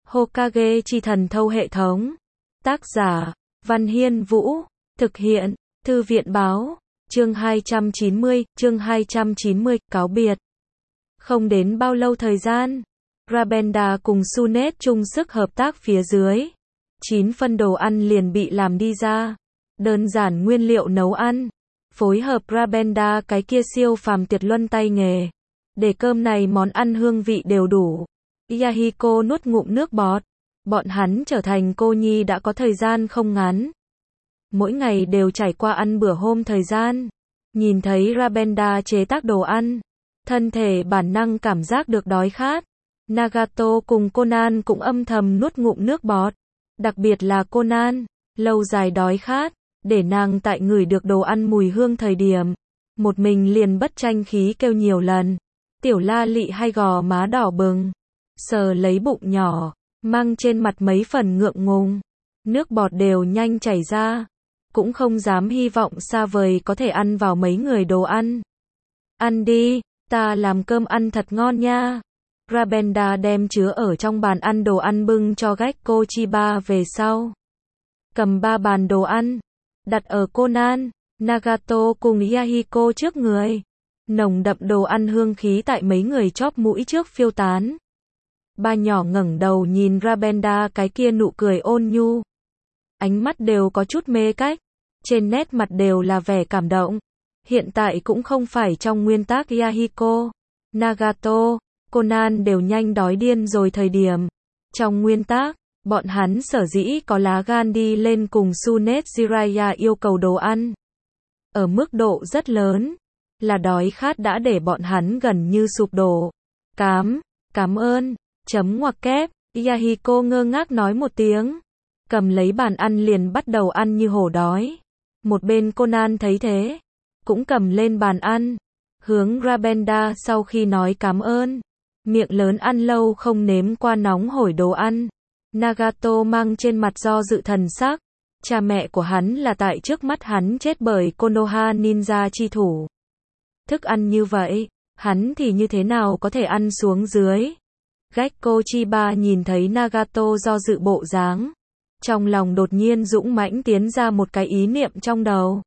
Hokage chi thần thâu hệ thống. Tác giả, Văn Hiên Vũ. Thực hiện, Thư viện báo. Chương 290, cáo biệt. Không đến bao lâu thời gian, Rabenda cùng Sunet chung sức hợp tác phía dưới. 9 phân đồ ăn liền bị làm đi ra. Đơn giản nguyên liệu nấu ăn. Phối hợp Rabenda cái kia siêu phàm tuyệt luân tay nghề. Để cơm này món ăn hương vị đều đủ. Yahiko nuốt ngụm nước bọt. Bọn hắn trở thành cô nhi đã có thời gian không ngắn. Mỗi ngày đều trải qua ăn bữa hôm thời gian. Nhìn thấy Rabenda chế tác đồ ăn, thân thể bản năng cảm giác được đói khát. Nagato cùng Conan cũng âm thầm nuốt ngụm nước bọt. Đặc biệt là Conan, lâu dài đói khát, để nàng tại ngửi được đồ ăn mùi hương thời điểm, một mình liền bất tranh khí kêu nhiều lần. Tiểu La Lị hay gò má đỏ bừng, sờ lấy bụng nhỏ, mang trên mặt mấy phần ngượng ngùng. Nước bọt đều nhanh chảy ra, cũng không dám hy vọng xa vời có thể ăn vào mấy người đồ ăn. Ăn đi, ta làm cơm ăn thật ngon nha. Rabenda đem chứa ở trong bàn ăn đồ ăn bưng cho Gekko Chiba về sau. Cầm 3 bàn đồ ăn, đặt ở Conan, Nagato cùng Yahiko trước người. Nồng đậm đồ ăn hương khí tại mấy người chóp mũi trước phiêu tán. Ba nhỏ ngẩng đầu nhìn Rabenda cái kia nụ cười ôn nhu. Ánh mắt đều có chút mê cách, trên nét mặt đều là vẻ cảm động. Hiện tại cũng không phải trong nguyên tắc Yahiko, Nagato, Conan đều nhanh đói điên rồi thời điểm. Trong nguyên tắc, bọn hắn sở dĩ có lá gan đi lên cùng Sunet Jiraiya yêu cầu đồ ăn. Ở mức độ rất lớn, là đói khát đã để bọn hắn gần như sụp đổ. Cảm ơn, chấm ngoặc kép, Yahiko ngơ ngác nói một tiếng. Cầm lấy bàn ăn liền bắt đầu ăn như hổ đói. Một bên Conan thấy thế, cũng cầm lên bàn ăn, hướng Rabenda sau khi nói cảm ơn. Miệng lớn ăn lâu không nếm qua nóng hổi đồ ăn. Nagato mang trên mặt do dự thần sắc. Cha mẹ của hắn là tại trước mắt hắn chết bởi Konoha ninja chi thủ. Thức ăn như vậy, hắn thì như thế nào có thể ăn xuống dưới. Gekko Chiba nhìn thấy Nagato do dự bộ dáng, trong lòng đột nhiên dũng mãnh tiến ra một cái ý niệm trong đầu.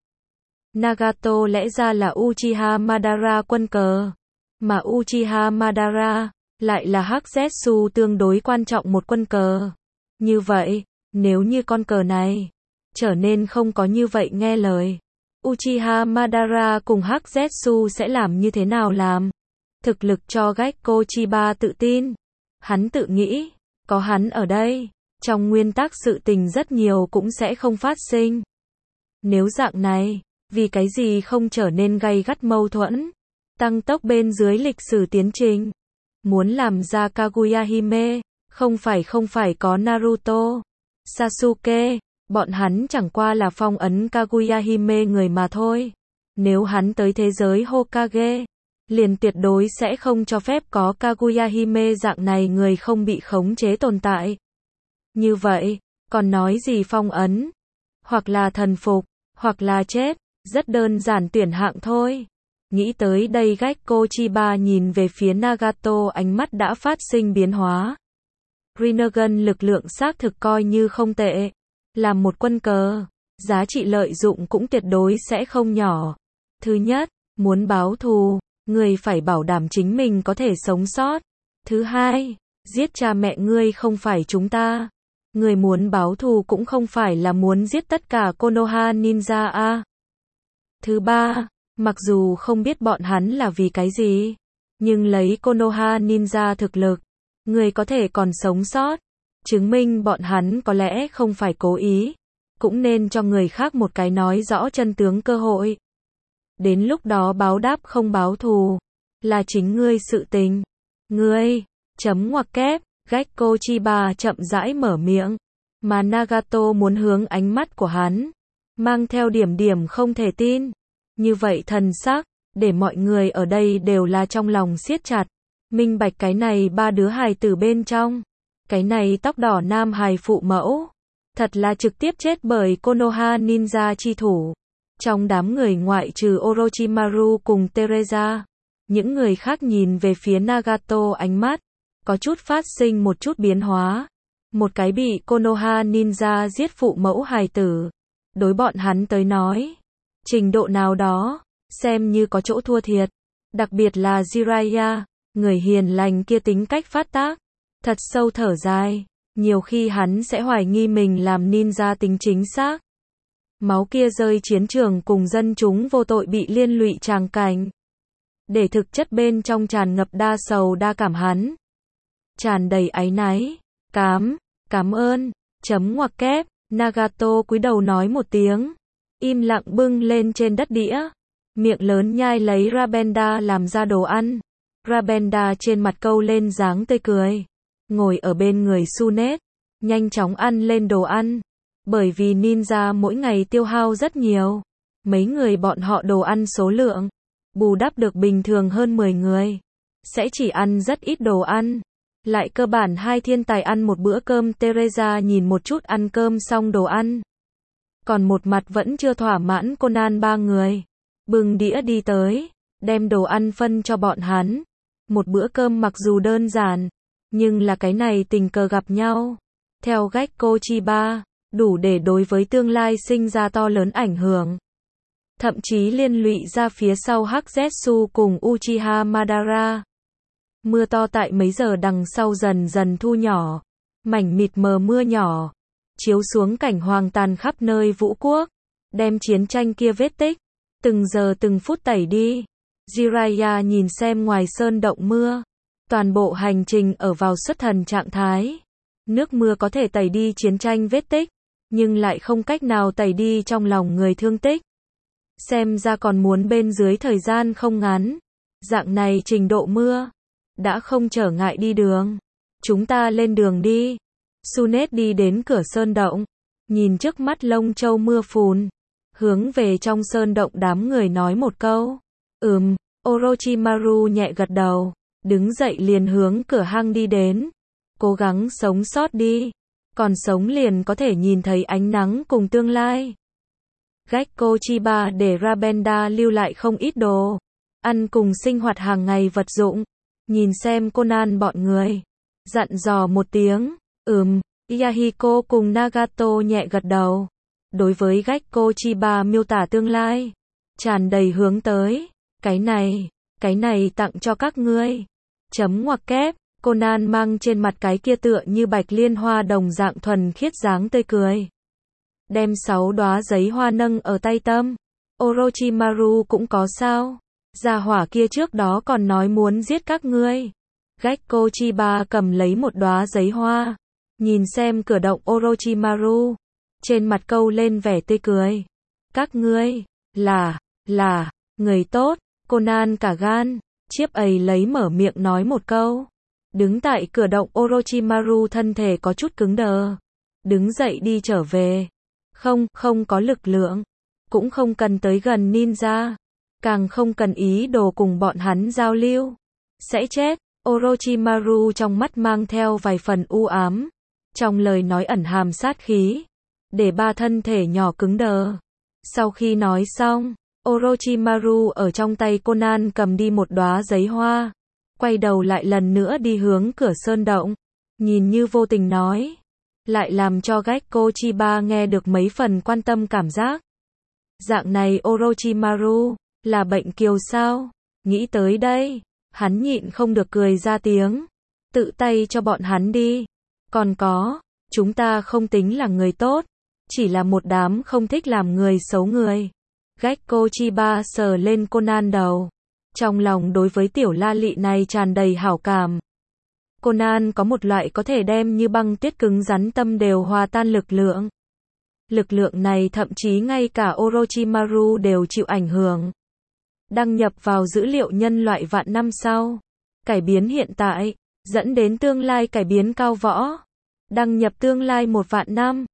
Nagato lẽ ra là Uchiha Madara quân cờ, mà Uchiha Madara lại là Hắc Zetsu tương đối quan trọng một quân cờ. Như vậy, nếu như con cờ này trở nên không có như vậy nghe lời, Uchiha Madara cùng Hắc Zetsu sẽ làm như thế nào làm? Thực lực cho Gekko Chiba tự tin. Hắn tự nghĩ, có hắn ở đây, trong nguyên tắc sự tình rất nhiều cũng sẽ không phát sinh. Nếu dạng này, vì cái gì không trở nên gay gắt mâu thuẫn, tăng tốc bên dưới lịch sử tiến trình. Muốn làm ra Kaguya Hime, không phải có Naruto, Sasuke, bọn hắn chẳng qua là phong ấn Kaguya Hime người mà thôi. Nếu hắn tới thế giới Hokage, liền tuyệt đối sẽ không cho phép có Kaguya Hime dạng này người không bị khống chế tồn tại. Như vậy, còn nói gì phong ấn? Hoặc là thần phục, hoặc là chết, rất đơn giản tuyển hạng thôi. Nghĩ tới đây Gekko Chiba nhìn về phía Nagato, ánh mắt đã phát sinh biến hóa. Rinnegan lực lượng xác thực coi như không tệ. Làm một quân cờ, giá trị lợi dụng cũng tuyệt đối sẽ không nhỏ. Thứ nhất, muốn báo thù, người phải bảo đảm chính mình có thể sống sót. Thứ hai, giết cha mẹ ngươi không phải chúng ta. Người muốn báo thù cũng không phải là muốn giết tất cả Konoha ninja a. Thứ ba, mặc dù không biết bọn hắn là vì cái gì, nhưng lấy Konoha ninja thực lực, người có thể còn sống sót, chứng minh bọn hắn có lẽ không phải cố ý, cũng nên cho người khác một cái nói rõ chân tướng cơ hội. Đến lúc đó báo đáp không báo thù, là chính ngươi sự tình. Ngươi, chấm ngoặc kép, Gekko Chiba chậm rãi mở miệng, mà Nagato muốn hướng ánh mắt của hắn, mang theo điểm không thể tin. Như vậy thần sắc, để mọi người ở đây đều là trong lòng siết chặt, minh bạch cái này 3 đứa hài tử bên trong. Cái này tóc đỏ nam hài phụ mẫu, thật là trực tiếp chết bởi Konoha ninja chi thủ. Trong đám người ngoại trừ Orochimaru cùng Teresa, những người khác nhìn về phía Nagato ánh mắt có chút phát sinh một chút biến hóa. Một cái bị Konoha Ninja giết phụ mẫu hài tử. Đối bọn hắn tới nói, trình độ nào đó, xem như có chỗ thua thiệt. Đặc biệt là Jiraiya, người hiền lành kia tính cách phát tác. Thật sâu thở dài, nhiều khi hắn sẽ hoài nghi mình làm ninja tính chính xác. Máu kia rơi chiến trường cùng dân chúng vô tội bị liên lụy tràng cảnh. Để thực chất bên trong tràn ngập đa sầu đa cảm hắn. Tràn đầy áy náy, cảm ơn, chấm ngoặc kép, Nagato cúi đầu nói một tiếng. Im lặng bưng lên trên đất đĩa. Miệng lớn nhai lấy Rabenda làm ra đồ ăn. Rabenda trên mặt câu lên dáng tươi cười. Ngồi ở bên người Tsunade, nhanh chóng ăn lên đồ ăn. Bởi vì ninja mỗi ngày tiêu hao rất nhiều. Mấy người bọn họ đồ ăn số lượng bù đắp được bình thường hơn 10 người. Sẽ chỉ ăn rất ít đồ ăn. Lại cơ bản hai thiên tài ăn một bữa cơm. Teresa nhìn một chút ăn cơm xong đồ ăn. Còn một mặt vẫn chưa thỏa mãn. Conan ba người bưng đĩa đi tới, đem đồ ăn phân cho bọn hắn. Một bữa cơm mặc dù đơn giản, nhưng là cái này tình cờ gặp nhau. Theo Gekko Chiba, đủ để đối với tương lai sinh ra to lớn ảnh hưởng. Thậm chí liên lụy ra phía sau Hắc Zetsu cùng Uchiha Madara. Mưa to tại mấy giờ đằng sau dần dần thu nhỏ. Mảnh mịt mờ mưa nhỏ, chiếu xuống cảnh hoang tàn khắp nơi vũ quốc. Đem chiến tranh kia vết tích, từng giờ từng phút tẩy đi. Jiraiya nhìn xem ngoài sơn động mưa. Toàn bộ hành trình ở vào xuất thần trạng thái. Nước mưa có thể tẩy đi chiến tranh vết tích, nhưng lại không cách nào tẩy đi trong lòng người thương tích. Xem ra còn muốn bên dưới thời gian không ngắn. Dạng này trình độ mưa đã không trở ngại đi đường. Chúng ta lên đường đi. Tsunade đi đến cửa sơn động, nhìn trước mắt lông châu mưa phùn, hướng về trong sơn động đám người nói một câu. Orochimaru nhẹ gật đầu, đứng dậy liền hướng cửa hang đi đến. Cố gắng sống sót đi, còn sống liền có thể nhìn thấy ánh nắng cùng tương lai. Gekko Chiba để Rabenda lưu lại không ít đồ ăn cùng sinh hoạt hàng ngày vật dụng. Nhìn xem Conan bọn người, dặn dò một tiếng. Yahiko cùng Nagato nhẹ gật đầu. Đối với Gekko Chiba miêu tả tương lai, tràn đầy hướng tới. Cái này tặng cho các ngươi. Chấm ngoặc kép, Conan mang trên mặt cái kia tựa như bạch liên hoa đồng dạng thuần khiết dáng tươi cười. Đem 6 đóa giấy hoa nâng ở tay tâm. Orochimaru cũng có sao? Gia hỏa kia trước đó còn nói muốn giết các ngươi. Gekko Chiba cầm lấy một đóa giấy hoa, nhìn xem cử động Orochimaru, trên mặt câu lên vẻ tươi cười. Các ngươi là người tốt. Conan cả gan, chiếp ấy lấy mở miệng nói một câu. Đứng tại cửa động Orochimaru thân thể có chút cứng đờ. Đứng dậy đi trở về. Không có lực lượng, cũng không cần tới gần ninja, càng không cần ý đồ cùng bọn hắn giao lưu. Sẽ chết. Orochimaru trong mắt mang theo vài phần u ám, trong lời nói ẩn hàm sát khí, để ba thân thể nhỏ cứng đờ. Sau khi nói xong, Orochimaru ở trong tay Conan cầm đi một đóa giấy hoa, quay đầu lại lần nữa đi hướng cửa sơn động, nhìn như vô tình nói, lại làm cho Gekko Chiba nghe được mấy phần quan tâm cảm giác. Dạng này Orochimaru, là bệnh kiều sao? Nghĩ tới đây, hắn nhịn không được cười ra tiếng. Tự tay cho bọn hắn đi. Còn có, chúng ta không tính là người tốt, chỉ là một đám không thích làm người xấu người. Gekko Chiba sờ lên Conan đầu. Trong lòng đối với tiểu la lị này tràn đầy hảo cảm. Conan có một loại có thể đem như băng tuyết cứng rắn tâm đều hòa tan lực lượng. Lực lượng này thậm chí ngay cả Orochimaru đều chịu ảnh hưởng. Đăng nhập vào dữ liệu nhân loại vạn năm sau. Cải biến hiện tại, dẫn đến tương lai cải biến cao võ. Đăng nhập tương lai 1 vạn năm.